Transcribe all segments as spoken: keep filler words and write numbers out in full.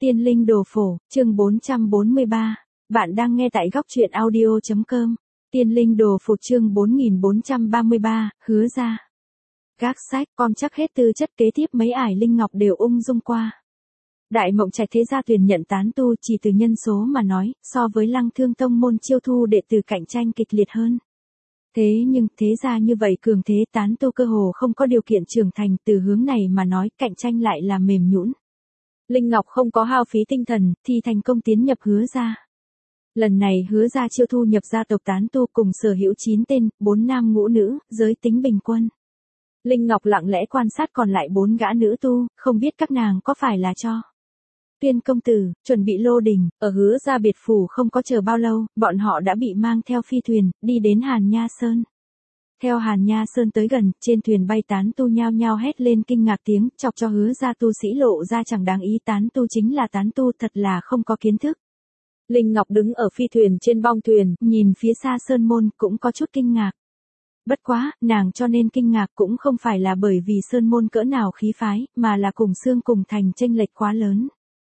Tiên linh đồ phổ, chương bốn trăm bốn mươi ba. Bạn đang nghe tại góc truyện audio chấm com. Tiên linh đồ phổ chương bốn nghìn bốn trăm ba mươi ba, hứa ra. Gác sách, con chắc hết tư chất kế tiếp mấy ải linh ngọc đều ung dung qua. Đại Mộng Trạch thế gia tuyển nhận tán tu chỉ từ nhân số mà nói, so với Lăng Thương tông môn chiêu thu đệ tử cạnh tranh kịch liệt hơn. Thế nhưng, thế ra như vậy cường thế tán tu cơ hồ không có điều kiện trưởng thành, từ hướng này mà nói cạnh tranh lại là mềm nhũn. Linh Ngọc không có hao phí tinh thần, thì thành công tiến nhập hứa ra. Lần này hứa ra chiêu thu nhập gia tộc tán tu cùng sở hữu chín tên, bốn nam ngũ nữ, giới tính bình quân. Linh Ngọc lặng lẽ quan sát còn lại bốn gã nữ tu, không biết các nàng có phải là cho Tuyên công tử, chuẩn bị lô đình, ở hứa ra biệt phủ không có chờ bao lâu, bọn họ đã bị mang theo phi thuyền, đi đến Hàn Nha Sơn. Theo Hàn Nha Sơn tới gần, trên thuyền bay tán tu nhao nhao hét lên kinh ngạc tiếng, chọc cho hứa ra tu sĩ lộ ra chẳng đáng ý, tán tu chính là tán tu, thật là không có kiến thức. Linh Ngọc đứng ở phi thuyền trên bong thuyền, nhìn phía xa sơn môn, cũng có chút kinh ngạc. Bất quá, nàng cho nên kinh ngạc cũng không phải là bởi vì sơn môn cỡ nào khí phái, mà là cùng xương cùng thành chênh lệch quá lớn.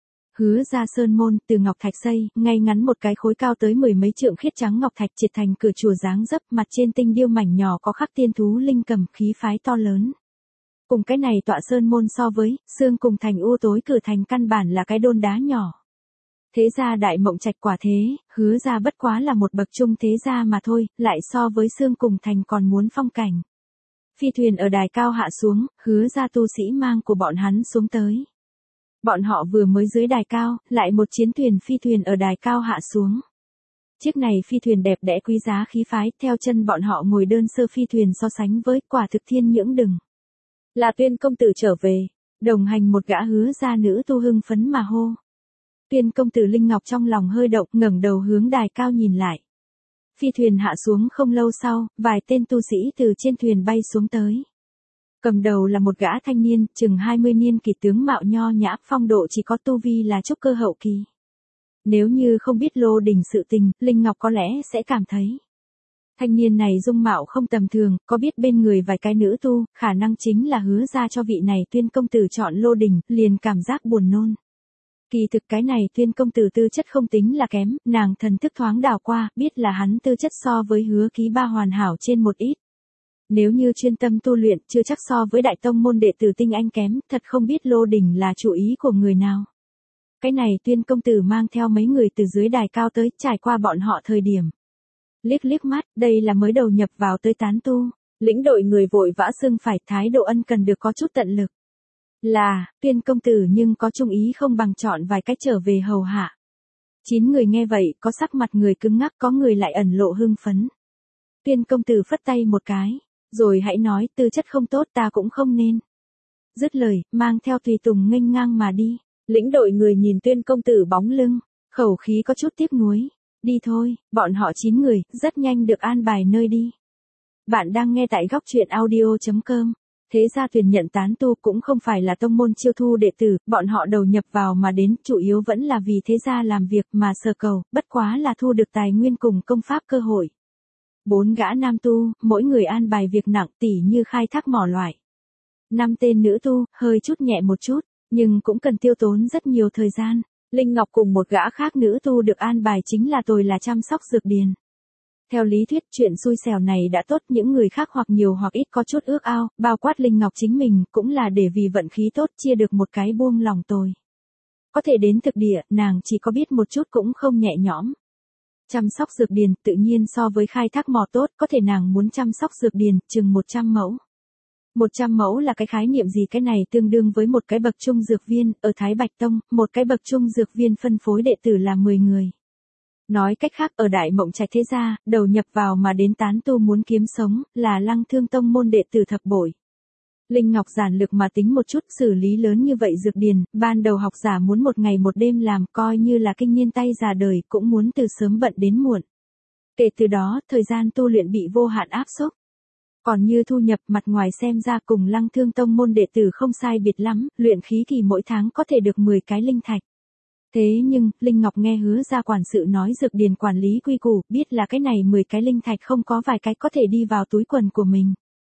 Hứa ra sơn môn, từ ngọc thạch xây, ngay ngắn một cái khối cao tới mười mấy trượng khiết trắng ngọc thạch triệt thành cửa chùa dáng dấp, mặt trên tinh điêu mảnh nhỏ có khắc tiên thú linh cầm, khí phái to lớn. Cùng cái này tọa sơn môn so với, xương cùng thành u tối cửa thành căn bản là cái đôn đá nhỏ. Thế gia Đại Mộng Trạch quả thế, hứa ra bất quá là một bậc trung thế gia mà thôi, lại so với xương cùng thành còn muốn phong cảnh. Phi thuyền ở đài cao hạ xuống, hứa ra tu sĩ mang của bọn hắn xuống tới. Bọn họ vừa mới dưới đài cao, lại một chiến thuyền phi thuyền ở đài cao hạ xuống. Chiếc này phi thuyền đẹp đẽ quý giá khí phái, theo chân bọn họ ngồi đơn sơ phi thuyền so sánh với, quả thực thiên nhưỡng đừng. Là Tuyên công tử trở về, đồng hành một gã hứa ra nữ tu hưng phấn mà hô. Tuyên công tử Linh Ngọc trong lòng hơi động, ngẩng đầu hướng đài cao nhìn lại. Phi thuyền hạ xuống không lâu sau, vài tên tu sĩ từ trên thuyền bay xuống tới. Cầm đầu là một gã thanh niên, chừng hai mươi niên kỷ, tướng mạo nho nhã, phong độ chỉ có tu vi là trúc cơ hậu kỳ. Nếu như không biết lô đình sự tình, Linh Ngọc có lẽ sẽ cảm thấy thanh niên này dung mạo không tầm thường, có biết bên người vài cái nữ tu, khả năng chính là hứa ra cho vị này Tuyên công tử chọn lô đình, liền cảm giác buồn nôn. Kỳ thực cái này Tuyên công tử tư chất không tính là kém, nàng thần thức thoáng đảo qua, biết là hắn tư chất so với hứa ký ba hoàn hảo trên một ít. Nếu như chuyên tâm tu luyện, chưa chắc so với đại tông môn đệ tử tinh anh kém, thật không biết lô đình là chủ ý của người nào. Cái này Tuyên công tử mang theo mấy người từ dưới đài cao tới, trải qua bọn họ thời điểm. Liếc liếc mắt, đây là mới đầu nhập vào tới tán tu, lĩnh đội người vội vã xưng phải, thái độ ân cần được có chút tận lực. Là, Tuyên công tử nhưng có chung ý không bằng chọn vài cách trở về hầu hạ. Chín người nghe vậy, có sắc mặt người cứng ngắc, có người lại ẩn lộ hưng phấn. Tuyên công tử phất tay một cái, rồi hãy nói, tư chất không tốt ta cũng không nên. Dứt lời, mang theo tùy tùng nghênh ngang mà đi. Lĩnh đội người nhìn Tuyên công tử bóng lưng, khẩu khí có chút tiếc nuối. Đi thôi, bọn họ chín người, rất nhanh được an bài nơi đi. Bạn đang nghe tại góc truyện audio chấm com. Thế gia tuyển nhận tán tu cũng không phải là tông môn chiêu thu đệ tử, bọn họ đầu nhập vào mà đến, chủ yếu vẫn là vì thế gia làm việc mà sở cầu, bất quá là thu được tài nguyên cùng công pháp cơ hội. Bốn gã nam tu, mỗi người an bài việc nặng, tỉ như khai thác mỏ loại. Năm tên nữ tu, hơi chút nhẹ một chút, nhưng cũng cần tiêu tốn rất nhiều thời gian. Linh Ngọc cùng một gã khác nữ tu được an bài chính là tôi là chăm sóc dược điền. Theo lý thuyết, chuyện xui xẻo này đã tốt, những người khác hoặc nhiều hoặc ít có chút ước ao, bao quát Linh Ngọc chính mình, cũng là để vì vận khí tốt chia được một cái buông lòng tồi. Có thể đến thực địa, nàng chỉ có biết một chút cũng không nhẹ nhõm. Chăm sóc dược điền, tự nhiên so với khai thác mỏ tốt, có thể nàng muốn chăm sóc dược điền, chừng một trăm mẫu. một trăm mẫu là cái khái niệm gì? Cái này tương đương với một cái bậc trung dược viên, ở Thái Bạch Tông, một cái bậc trung dược viên phân phối đệ tử là mười người. Nói cách khác, ở Đại Mộng Trạch thế gia, đầu nhập vào mà đến tán tu muốn kiếm sống, là Lăng Thương tông môn đệ tử thập bội. Linh Ngọc giản lược mà tính một chút, xử lý lớn như vậy dược điền, ban đầu học giả muốn một ngày một đêm làm, coi như là kinh niên tay già đời, cũng muốn từ sớm bận đến muộn. Kể từ đó, thời gian tu luyện bị vô hạn áp xúc. Còn như thu nhập, mặt ngoài xem ra cùng Lăng Thương tông môn đệ tử không sai biệt lắm, luyện khí kỳ mỗi tháng có thể được mười cái linh thạch. Thế nhưng, Linh Ngọc nghe hứa ra quản sự nói dược điền quản lý quy củ, biết là cái này mười cái linh thạch không có vài cái có thể đi vào túi quần của mình.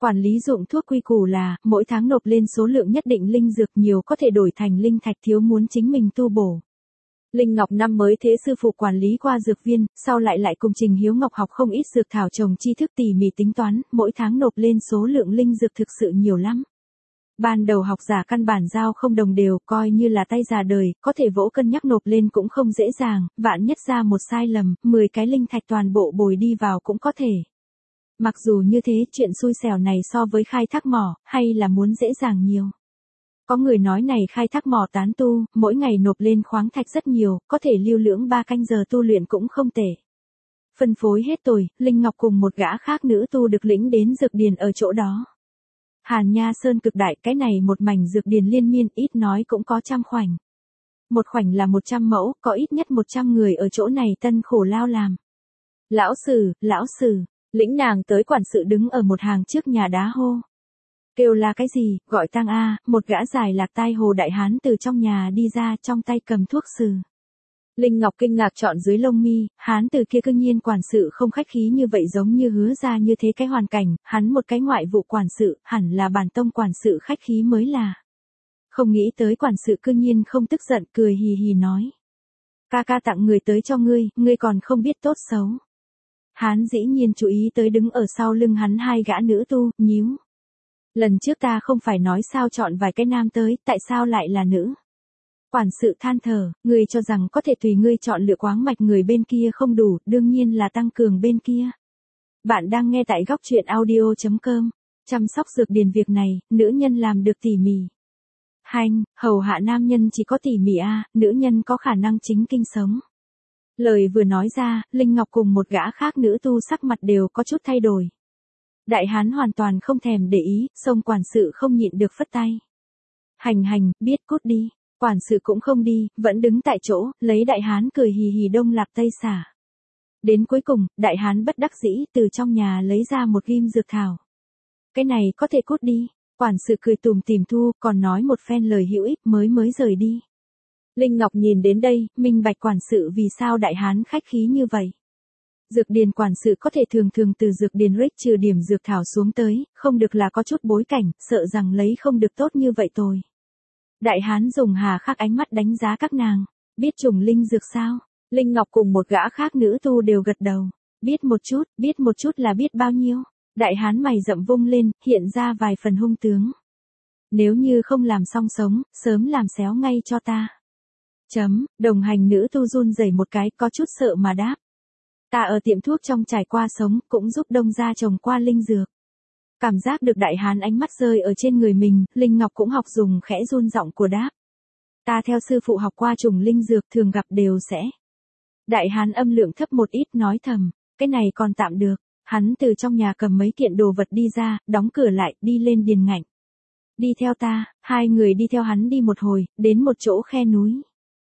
Quản lý dụng thuốc quy củ là, mỗi tháng nộp lên số lượng nhất định linh dược, nhiều có thể đổi thành linh thạch, thiếu muốn chính mình tu bổ. Linh Ngọc năm mới thế sư phụ quản lý qua dược viên, sau lại lại cùng Trình Hiếu Ngọc học không ít dược thảo trồng tri thức tỉ mỉ tính toán, mỗi tháng nộp lên số lượng linh dược thực sự nhiều lắm. Ban đầu học giả căn bản giao không đồng đều, coi như là tay già đời, có thể vỗ cân nhắc nộp lên cũng không dễ dàng, vạn nhất ra một sai lầm, mười cái linh thạch toàn bộ bồi đi vào cũng có thể. Mặc dù như thế, chuyện xui xẻo này so với khai thác mỏ, hay là muốn dễ dàng nhiều. Có người nói này khai thác mỏ tán tu, mỗi ngày nộp lên khoáng thạch rất nhiều, có thể lưu lưỡng ba canh giờ tu luyện cũng không tệ. Phân phối hết rồi, Linh Ngọc cùng một gã khác nữ tu được lĩnh đến dược điền ở chỗ đó. Hàn Nha Sơn cực đại, cái này một mảnh dược điền liên miên, ít nói cũng có trăm khoảnh. Một khoảnh là một trăm mẫu, có ít nhất một trăm người ở chỗ này tân khổ lao làm. Lão Sử, lão Sử, lĩnh nàng tới quản sự đứng ở một hàng trước nhà đá hô. Kêu là cái gì, gọi tang a, một gã dài lạc tai hồ đại hán từ trong nhà đi ra, trong tay cầm thuốc sừ. Linh Ngọc kinh ngạc chọn dưới lông mi, hán từ kia cương nhiên quản sự không khách khí như vậy, giống như hứa ra như thế cái hoàn cảnh, hắn một cái ngoại vụ quản sự, hẳn là bản tông quản sự khách khí mới là. Không nghĩ tới quản sự cương nhiên không tức giận, cười hì hì nói. Ca ca tặng người tới cho ngươi, ngươi còn không biết tốt xấu. Hán dĩ nhiên chú ý tới đứng ở sau lưng hắn hai gã nữ tu, nhíu. Lần trước ta không phải nói sao chọn vài cái nam tới, tại sao lại là nữ? Quản sự than thở, ngươi cho rằng có thể tùy ngươi chọn lựa quáng mạch người bên kia không đủ, đương nhiên là tăng cường bên kia. Bạn đang nghe tại góc truyện audio chấm com, chăm sóc dược điền việc này, nữ nhân làm được tỉ mỉ. Hành, hầu hạ nam nhân chỉ có tỉ mỉ a, nữ nhân có khả năng chính kinh sống. Lời vừa nói ra, Linh Ngọc cùng một gã khác nữ tu sắc mặt đều có chút thay đổi. Đại hán hoàn toàn không thèm để ý, xông quản sự không nhịn được phất tay. Hành hành, biết cút đi. Quản sự cũng không đi, vẫn đứng tại chỗ, lấy đại hán cười hì hì đông lạc tây xả. Đến cuối cùng, đại hán bất đắc dĩ từ trong nhà lấy ra một ghim dược thảo. Cái này có thể cút đi. Quản sự cười tùm tìm thu, còn nói một phen lời hữu ích mới mới rời đi. Linh Ngọc nhìn đến đây, minh bạch quản sự vì sao đại hán khách khí như vậy. Dược điền quản sự có thể thường thường từ dược điền rích trừ điểm dược thảo xuống tới, không được là có chút bối cảnh, sợ rằng lấy không được tốt như vậy thôi. Đại hán dùng hà khắc ánh mắt đánh giá các nàng, biết trùng linh dược sao? Linh Ngọc cùng một gã khác nữ tu đều gật đầu, biết một chút, biết một chút là biết bao nhiêu. Đại hán mày rậm vung lên, hiện ra vài phần hung tướng. Nếu như không làm xong sống, sớm làm xéo ngay cho ta. Chấm, đồng hành nữ tu run rẩy một cái, có chút sợ mà đáp. Ta ở tiệm thuốc trong trải qua sống, cũng giúp đông gia trồng qua linh dược. Cảm giác được đại hán ánh mắt rơi ở trên người mình, Linh Ngọc cũng học dùng khẽ run giọng của đáp. Ta theo sư phụ học qua trùng linh dược, thường gặp đều sẽ. Đại hán âm lượng thấp một ít nói thầm, cái này còn tạm được. Hắn từ trong nhà cầm mấy kiện đồ vật đi ra, đóng cửa lại, đi lên điền ngạnh. Đi theo ta, hai người đi theo hắn đi một hồi, đến một chỗ khe núi.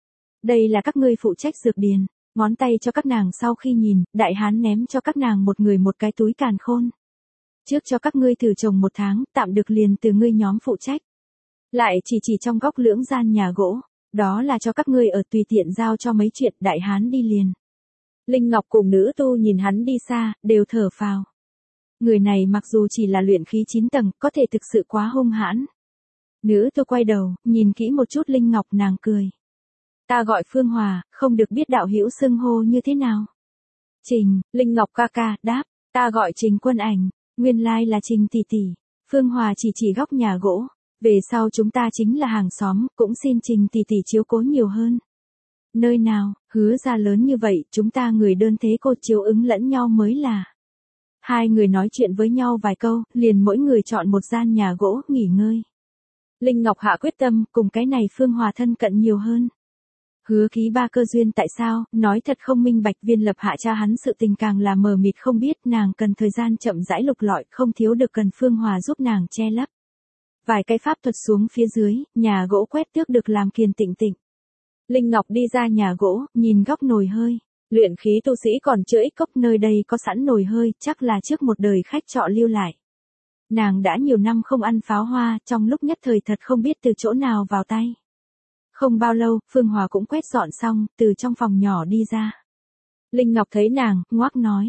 Đây là các ngươi phụ trách dược điền. Ngón tay cho các nàng sau khi nhìn, đại hán ném cho các nàng một người một cái túi càn khôn. Trước cho các ngươi thử trồng một tháng, tạm được liền từ ngươi nhóm phụ trách. Lại chỉ chỉ trong góc lưỡng gian nhà gỗ, đó là cho các ngươi ở tùy tiện giao cho mấy chuyện, đại hán đi liền. Linh Ngọc cùng nữ tu nhìn hắn đi xa, đều thở phào. Người này mặc dù chỉ là luyện khí chín tầng, có thể thực sự quá hung hãn. Nữ tu quay đầu, nhìn kỹ một chút Linh Ngọc, nàng cười. Ta gọi Phương Hòa, không được biết đạo hữu xưng hô như thế nào. Trình, Linh Ngọc ca ca, đáp, ta gọi Trình Quân Ảnh, nguyên lai là Trình tỷ tỷ. Phương Hòa chỉ chỉ góc nhà gỗ, về sau chúng ta chính là hàng xóm, cũng xin Trình tỷ tỷ chiếu cố nhiều hơn. Nơi nào, hứa ra lớn như vậy, chúng ta người đơn thế cô chiếu ứng lẫn nhau mới là. Hai người nói chuyện với nhau vài câu, liền mỗi người chọn một gian nhà gỗ, nghỉ ngơi. Linh Ngọc hạ quyết tâm, cùng cái này Phương Hòa thân cận nhiều hơn. Hứa ký ba cơ duyên tại sao, nói thật không minh bạch, viên lập hạ cha hắn sự tình càng là mờ mịt không biết, nàng cần thời gian chậm rãi lục lọi, không thiếu được cần Phương Hòa giúp nàng che lấp. Vài cái pháp thuật xuống phía dưới, nhà gỗ quét tước được làm kiền tịnh tịnh. Linh Ngọc đi ra nhà gỗ, nhìn góc nồi hơi. Luyện khí tu sĩ còn chưa ít cốc, nơi đây có sẵn nồi hơi, chắc là trước một đời khách trọ lưu lại. Nàng đã nhiều năm không ăn pháo hoa, trong lúc nhất thời thật không biết từ chỗ nào vào tay. Không bao lâu, Phương Hòa cũng quét dọn xong, từ trong phòng nhỏ đi ra. Linh Ngọc thấy nàng, ngoác nói.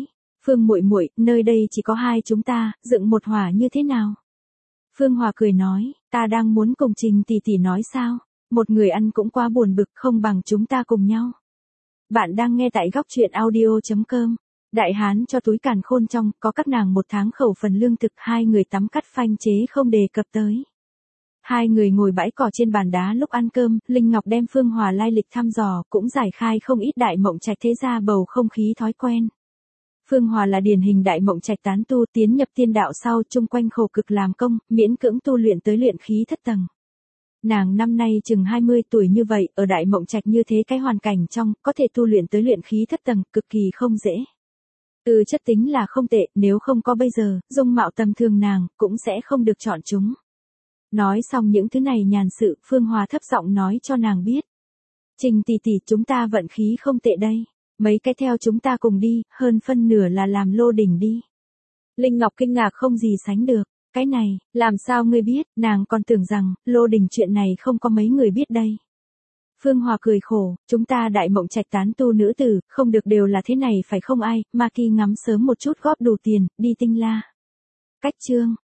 Phương muội muội, nơi đây chỉ có hai chúng ta, dựng một hỏa như thế nào? Phương Hòa cười nói, ta đang muốn cùng Trình tỷ tỷ nói sao? Một người ăn cũng quá buồn bực, không bằng chúng ta cùng nhau. Bạn đang nghe tại góc truyện audio.com. Đại hán cho túi càn khôn trong, có các nàng một tháng khẩu phần lương thực, hai người tắm cắt phanh chế không đề cập tới. Hai người ngồi bãi cỏ trên bàn đá lúc ăn cơm, Linh Ngọc đem Phương Hòa lai lịch thăm dò, cũng giải khai không ít đại mộng trạch thế gia bầu không khí thói quen. Phương Hòa là điển hình đại mộng trạch tán tu, tiến nhập tiên đạo sau chung quanh khổ cực làm công, miễn cưỡng tu luyện tới luyện khí thất tầng. Nàng năm nay chừng hai mươi tuổi như vậy, ở đại mộng trạch như thế cái hoàn cảnh trong, có thể tu luyện tới luyện khí thất tầng, cực kỳ không dễ. Từ chất tính là không tệ, nếu không có bây giờ, dung mạo tầm thường nàng, cũng sẽ không được chọn chúng. Nói xong những thứ này nhàn sự, Phương Hòa thấp giọng nói cho nàng biết. Trình tỷ tỷ, chúng ta vận khí không tệ đây. Mấy cái theo chúng ta cùng đi, hơn phân nửa là làm lô đỉnh đi. Linh Ngọc kinh ngạc không gì sánh được. Cái này, làm sao ngươi biết, nàng còn tưởng rằng, lô đỉnh chuyện này không có mấy người biết đây. Phương Hòa cười khổ, chúng ta đại mộng trạch tán tu nữ tử, không được đều là thế này phải không ai, mà kỳ ngắm sớm một chút góp đủ tiền, đi tinh la. Cách chương.